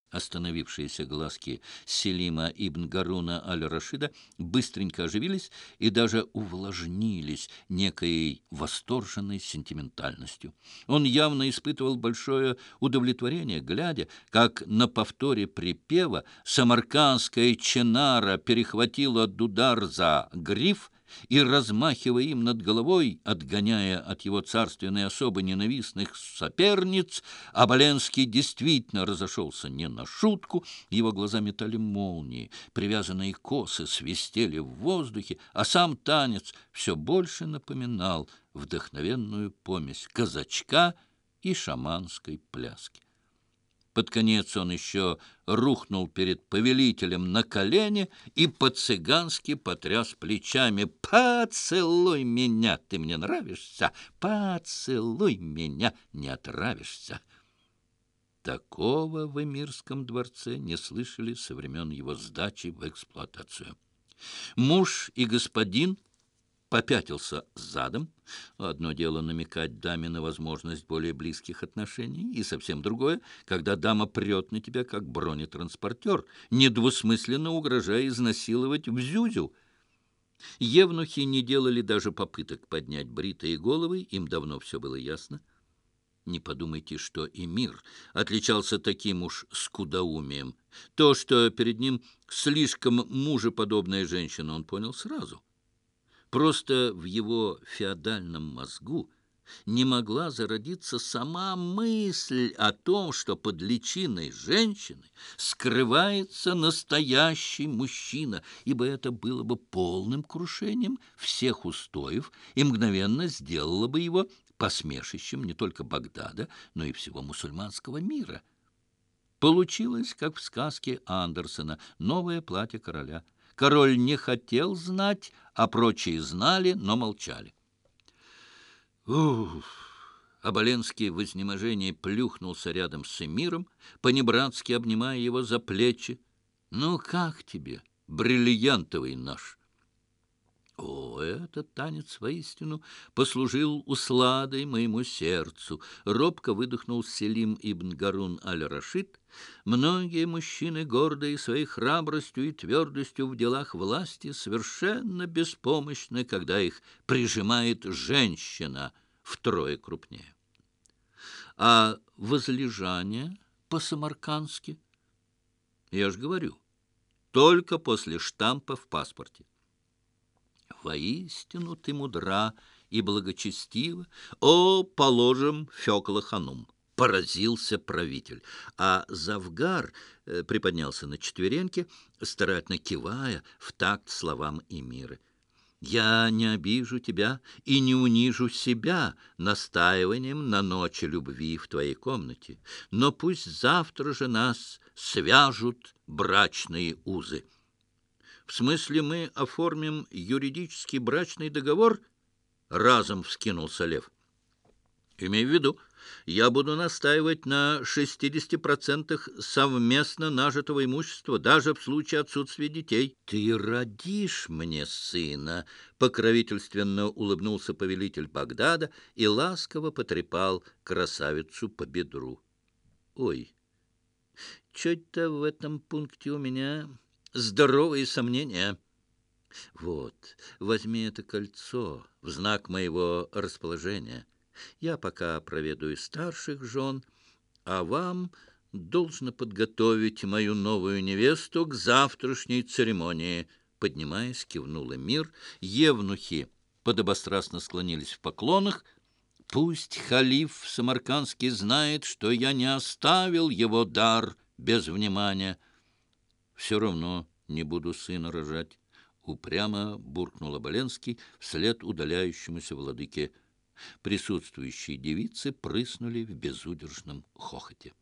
Остановившиеся глазки Селима ибн Гаруна аль-Рашида быстренько оживились и даже увлажнились некой восторженной сентиментальностью. Он явно испытывал большое удовлетворение, глядя, как на повторе припева самаркандская чинара перехватила дудар за гриф и, размахивая им над головой, отгоняя от его царственной особы ненавистных соперниц, Оболенский действительно разошелся не на шутку, его глаза метали молнии, привязанные косы свистели в воздухе, а сам танец все больше напоминал вдохновенную помесь казачка и шаманской пляски. Под конец он еще рухнул перед повелителем на колени и по-цыгански потряс плечами. «Поцелуй меня, ты мне нравишься! Поцелуй меня, не отравишься!» Такого в Эмирском дворце не слышали со времен его сдачи в эксплуатацию. Муж и господин попятился задом. Одно дело намекать даме на возможность более близких отношений, и совсем другое, когда дама прет на тебя, как бронетранспортер, недвусмысленно угрожая изнасиловать в зюзю. Евнухи не делали даже попыток поднять бритые головы, им давно все было ясно. Не подумайте, что эмир отличался таким уж скудоумием. То, что перед ним слишком мужеподобная женщина, он понял сразу. Просто в его феодальном мозгу не могла зародиться сама мысль о том, что под личиной женщины скрывается настоящий мужчина, ибо это было бы полным крушением всех устоев и мгновенно сделало бы его посмешищем не только Багдада, но и всего мусульманского мира. Получилось, как в сказке Андерсена «Новое платье короля». Король не хотел знать, а прочие знали, но молчали. Уф! Оболенский в изнеможении плюхнулся рядом с эмиром, понебратски обнимая его за плечи. «Ну, как тебе, бриллиантовый наш?» О, этот танец воистину послужил усладой моему сердцу, робко выдохнул Селим ибн Гарун аль-Рашид. Многие мужчины, гордые своей храбростью и твердостью в делах власти, совершенно беспомощны, когда их прижимает женщина втрое крупнее. А возлежание по-самаркандски, я ж говорю, только после штампа в паспорте. Воистину ты мудра и благочестива, о, положим, Фёкла-ханум, поразился правитель. А Завгар приподнялся на четвереньки, старательно кивая в такт словам эмира. «Я не обижу тебя и не унижу себя настаиванием на ночи любви в твоей комнате, но пусть завтра же нас свяжут брачные узы». «В смысле, мы оформим юридический брачный договор?» — разом вскинулся Лев. «Имей в виду, я буду настаивать на 60% совместно нажитого имущества, даже в случае отсутствия детей». «Ты родишь мне сына», — покровительственно улыбнулся повелитель Багдада и ласково потрепал красавицу по бедру. «Ой, чё-то в этом пункте у меня здоровые сомнения». «Вот, возьми это кольцо в знак моего расположения. Я пока проведаю старших жен, а вам должно подготовить мою новую невесту к завтрашней церемонии». Поднимаясь, кивнул эмир. Евнухи подобострастно склонились в поклонах. «Пусть халиф самаркандский знает, что я не оставил его дар без внимания». «Все равно не буду сына рожать», — упрямо буркнул Оболенский вслед удаляющемуся владыке. Присутствующие девицы прыснули в безудержном хохоте.